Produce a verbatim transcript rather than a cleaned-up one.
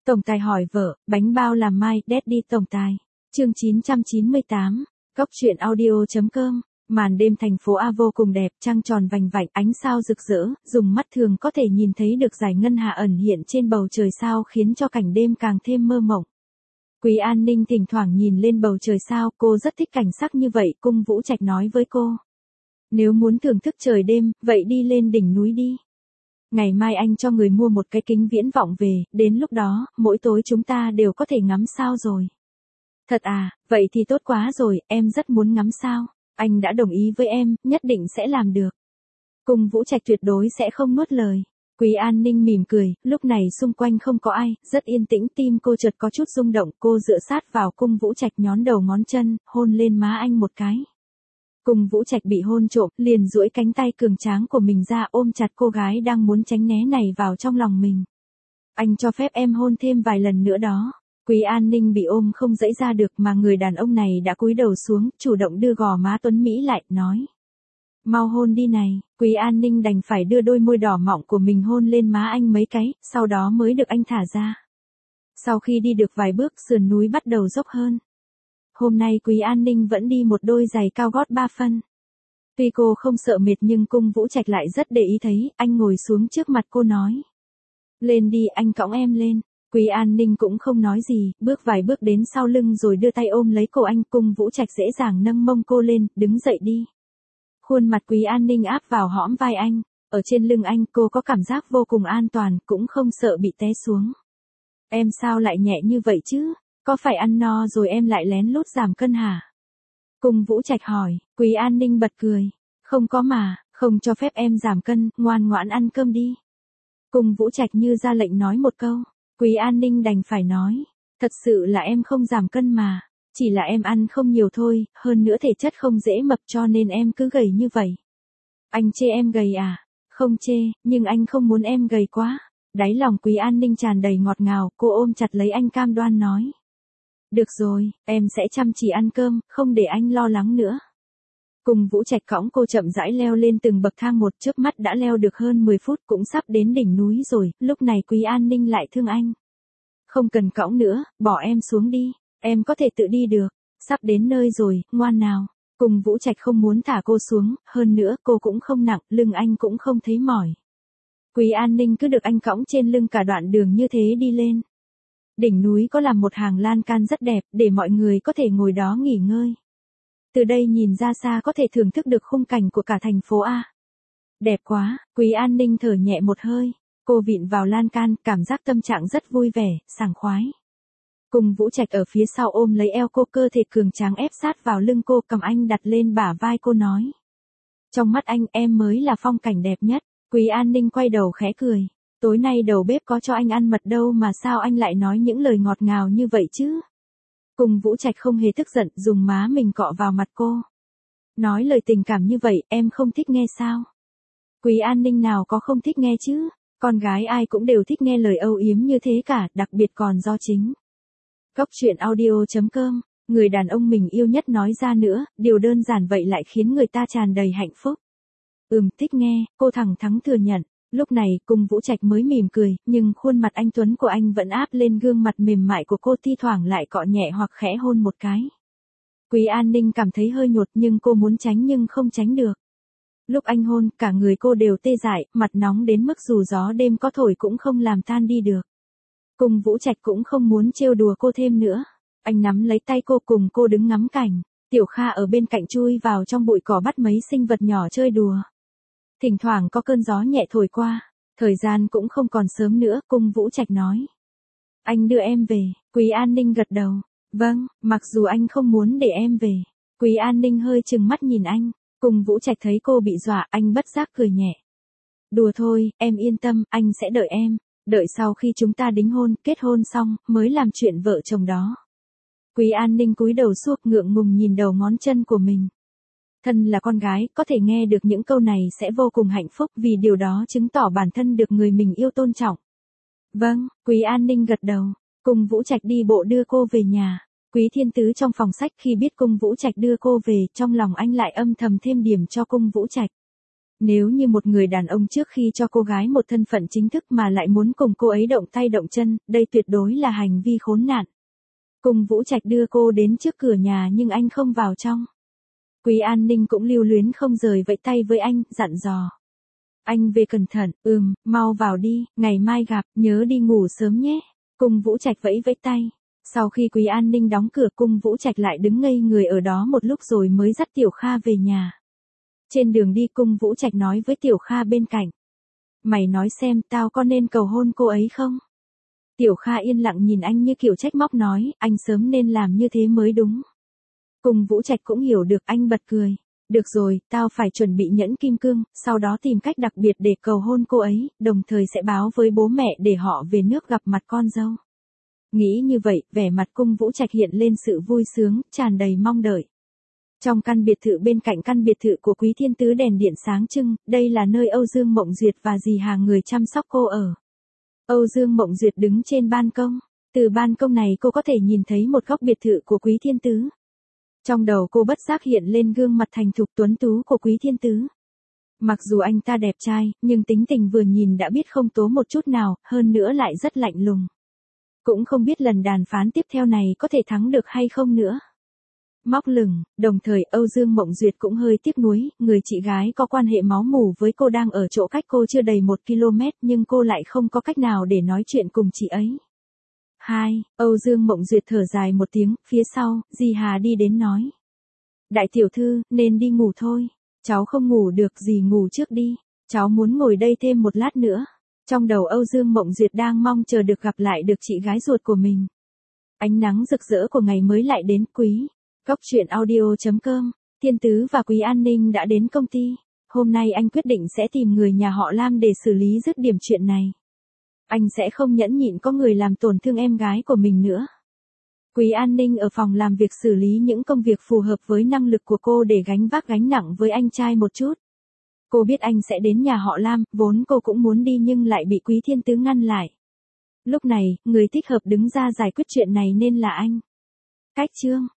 Tổng tài hỏi vợ, bánh bao làm mai, Daddy tổng tài. Chương chín trăm chín mươi tám, Cóc truyện audio.com. Màn đêm thành phố A vô cùng đẹp, trăng tròn vành vạnh, ánh sao rực rỡ, dùng mắt thường có thể nhìn thấy được dải ngân hà ẩn hiện trên bầu trời sao khiến cho cảnh đêm càng thêm mơ mộng. Quý An Ninh thỉnh thoảng nhìn lên bầu trời sao, cô rất thích cảnh sắc như vậy, Cung Vũ Trạch nói với cô. Nếu muốn thưởng thức trời đêm, vậy đi lên đỉnh núi đi. Ngày mai anh cho người mua một cái kính viễn vọng về, đến lúc đó, mỗi tối chúng ta đều có thể ngắm sao rồi. Thật à, vậy thì tốt quá rồi, em rất muốn ngắm sao. Anh đã đồng ý với em, nhất định sẽ làm được. Cung Vũ Trạch tuyệt đối sẽ không nuốt lời. Quý An Ninh mỉm cười, lúc này xung quanh không có ai, rất yên tĩnh, tim cô chợt có chút rung động, cô dựa sát vào Cung Vũ Trạch nhón đầu ngón chân, hôn lên má anh một cái. Cung Vũ Trạch bị hôn trộm, liền duỗi cánh tay cường tráng của mình ra ôm chặt cô gái đang muốn tránh né này vào trong lòng mình. Anh cho phép em hôn thêm vài lần nữa đó. Quý An Ninh bị ôm không dãy ra được mà người đàn ông này đã cúi đầu xuống, chủ động đưa gò má tuấn Mỹ lại, nói. Mau hôn đi này, Quý An Ninh đành phải đưa đôi môi đỏ mọng của mình hôn lên má anh mấy cái, sau đó mới được anh thả ra. Sau khi đi được vài bước, sườn núi bắt đầu dốc hơn. Hôm nay Quý An Ninh vẫn đi một đôi giày cao gót ba phân. Tuy cô không sợ mệt nhưng Cung Vũ Trạch lại rất để ý thấy, anh ngồi xuống trước mặt cô nói. Lên đi, anh cõng em lên. Quý An Ninh cũng không nói gì, bước vài bước đến sau lưng rồi đưa tay ôm lấy cổ anh. Cung Vũ Trạch dễ dàng nâng mông cô lên, đứng dậy đi. Khuôn mặt Quý An Ninh áp vào hõm vai anh, ở trên lưng anh cô có cảm giác vô cùng an toàn, cũng không sợ bị té xuống. Em sao lại nhẹ như vậy chứ? Có phải ăn no rồi em lại lén lút giảm cân hả? Cung Vũ Trạch hỏi. Quý An Ninh bật cười. Không có mà, không cho phép em giảm cân, ngoan ngoãn ăn cơm đi. Cung Vũ Trạch như ra lệnh nói một câu. Quý An Ninh đành phải nói. Thật sự là em không giảm cân mà. Chỉ là em ăn không nhiều thôi, hơn nữa thể chất không dễ mập cho nên em cứ gầy như vậy. Anh chê em gầy à? Không chê, nhưng anh không muốn em gầy quá. Đáy lòng Quý An Ninh tràn đầy ngọt ngào, cô ôm chặt lấy anh cam đoan nói. Được rồi, em sẽ chăm chỉ ăn cơm, không để anh lo lắng nữa. Cung Vũ Trạch cõng cô chậm rãi leo lên từng bậc thang một, trước mắt đã leo được hơn mười phút, cũng sắp đến đỉnh núi rồi, lúc này Quý An Ninh lại thương anh. Không cần cõng nữa, bỏ em xuống đi, em có thể tự đi được, sắp đến nơi rồi, ngoan nào. Cung Vũ Trạch không muốn thả cô xuống, hơn nữa cô cũng không nặng, lưng anh cũng không thấy mỏi. Quý An Ninh cứ được anh cõng trên lưng cả đoạn đường như thế đi lên. Đỉnh núi có làm một hàng lan can rất đẹp, để mọi người có thể ngồi đó nghỉ ngơi. Từ đây nhìn ra xa có thể thưởng thức được khung cảnh của cả thành phố A. Đẹp quá, Quý An Ninh thở nhẹ một hơi. Cô vịn vào lan can, cảm giác tâm trạng rất vui vẻ, sảng khoái. Cung Vũ Trạch ở phía sau ôm lấy eo cô, cơ thể cường tráng ép sát vào lưng cô, cầm anh đặt lên bả vai cô nói. Trong mắt anh, em mới là phong cảnh đẹp nhất. Quý An Ninh quay đầu khẽ cười. Tối nay đầu bếp có cho anh ăn mật đâu mà sao anh lại nói những lời ngọt ngào như vậy chứ? Cung Vũ Trạch không hề tức giận, dùng má mình cọ vào mặt cô. Nói lời tình cảm như vậy, em không thích nghe sao? Quý An Ninh nào có không thích nghe chứ? Con gái ai cũng đều thích nghe lời âu yếm như thế cả, đặc biệt còn do chính. Cóc truyện audio.com, người đàn ông mình yêu nhất nói ra nữa, điều đơn giản vậy lại khiến người ta tràn đầy hạnh phúc. Ừm, thích nghe, cô thẳng thắn thừa nhận. Lúc này, Cung Vũ Trạch mới mỉm cười, nhưng khuôn mặt anh tuấn của anh vẫn áp lên gương mặt mềm mại của cô, thi thoảng lại cọ nhẹ hoặc khẽ hôn một cái. Quý An Ninh cảm thấy hơi nhột nhưng cô muốn tránh nhưng không tránh được. Lúc anh hôn, cả người cô đều tê dại, mặt nóng đến mức dù gió đêm có thổi cũng không làm tan đi được. Cung Vũ Trạch cũng không muốn trêu đùa cô thêm nữa. Anh nắm lấy tay cô cùng cô đứng ngắm cảnh. Tiểu Kha ở bên cạnh chui vào trong bụi cỏ bắt mấy sinh vật nhỏ chơi đùa. Thỉnh thoảng có cơn gió nhẹ thổi qua, thời gian cũng không còn sớm nữa, Cung Vũ Trạch nói. Anh đưa em về, Quý An Ninh gật đầu. Vâng, mặc dù anh không muốn để em về. Quý An Ninh hơi chừng mắt nhìn anh, Cung Vũ Trạch thấy cô bị dọa, anh bất giác cười nhẹ. Đùa thôi, em yên tâm, anh sẽ đợi em, đợi sau khi chúng ta đính hôn, kết hôn xong, mới làm chuyện vợ chồng đó. Quý An Ninh cúi đầu suộc ngượng ngùng nhìn đầu ngón chân của mình. Thân là con gái, có thể nghe được những câu này sẽ vô cùng hạnh phúc vì điều đó chứng tỏ bản thân được người mình yêu tôn trọng. Vâng, Quý An Ninh gật đầu. Cung Vũ Trạch đi bộ đưa cô về nhà. Quý Thiên Tứ trong phòng sách khi biết Cung Vũ Trạch đưa cô về, trong lòng anh lại âm thầm thêm điểm cho Cung Vũ Trạch. Nếu như một người đàn ông trước khi cho cô gái một thân phận chính thức mà lại muốn cùng cô ấy động tay động chân, đây tuyệt đối là hành vi khốn nạn. Cung Vũ Trạch đưa cô đến trước cửa nhà nhưng anh không vào trong. Quý An Ninh cũng lưu luyến không rời vẫy tay với anh, dặn dò. Anh về cẩn thận, ừm, mau vào đi, ngày mai gặp, nhớ đi ngủ sớm nhé. Cung Vũ Trạch vẫy vẫy tay. Sau khi Quý An Ninh đóng cửa, Cung Vũ Trạch lại đứng ngây người ở đó một lúc rồi mới dắt Tiểu Kha về nhà. Trên đường đi, Cung Vũ Trạch nói với Tiểu Kha bên cạnh. Mày nói xem, tao có nên cầu hôn cô ấy không? Tiểu Kha yên lặng nhìn anh như kiểu trách móc nói, anh sớm nên làm như thế mới đúng. Cung Vũ Trạch cũng hiểu được, anh bật cười. Được rồi, tao phải chuẩn bị nhẫn kim cương, sau đó tìm cách đặc biệt để cầu hôn cô ấy, đồng thời sẽ báo với bố mẹ để họ về nước gặp mặt con dâu. Nghĩ như vậy, vẻ mặt Cung Vũ Trạch hiện lên sự vui sướng, tràn đầy mong đợi. Trong căn biệt thự bên cạnh căn biệt thự của Quý Thiên Tứ đèn điện sáng trưng, đây là nơi Âu Dương Mộng Duyệt và dì Hà người chăm sóc cô ở. Âu Dương Mộng Duyệt đứng trên ban công. Từ ban công này cô có thể nhìn thấy một góc biệt thự của Quý Thiên Tứ. Trong đầu cô bất giác hiện lên gương mặt thành thục tuấn tú của Quý Thiên Tứ. Mặc dù anh ta đẹp trai, nhưng tính tình vừa nhìn đã biết không tố một chút nào, hơn nữa lại rất lạnh lùng. Cũng không biết lần đàm phán tiếp theo này có thể thắng được hay không nữa. Móc lửng, đồng thời Âu Dương Mộng Duyệt cũng hơi tiếc nuối, người chị gái có quan hệ máu mủ với cô đang ở chỗ cách cô chưa đầy một ki lô mét nhưng cô lại không có cách nào để nói chuyện cùng chị ấy. Hai, Âu Dương Mộng Duyệt thở dài một tiếng, phía sau, dì Hà đi đến nói. Đại tiểu thư, nên đi ngủ thôi. Cháu không ngủ được, dì ngủ trước đi. Cháu muốn ngồi đây thêm một lát nữa. Trong đầu Âu Dương Mộng Duyệt đang mong chờ được gặp lại được chị gái ruột của mình. Ánh nắng rực rỡ của ngày mới lại đến. Quý. Góc truyện audio chấm com. Thiên Tứ và Quý An Ninh đã đến công ty. Hôm nay anh quyết định sẽ tìm người nhà họ Lam để xử lý dứt điểm chuyện này. Anh sẽ không nhẫn nhịn có người làm tổn thương em gái của mình nữa. Quý An Ninh ở phòng làm việc xử lý những công việc phù hợp với năng lực của cô để gánh vác gánh nặng với anh trai một chút. Cô biết anh sẽ đến nhà họ Lam, vốn cô cũng muốn đi nhưng lại bị Quý Thiên Tứ ngăn lại. Lúc này, người thích hợp đứng ra giải quyết chuyện này nên là anh. Cách chương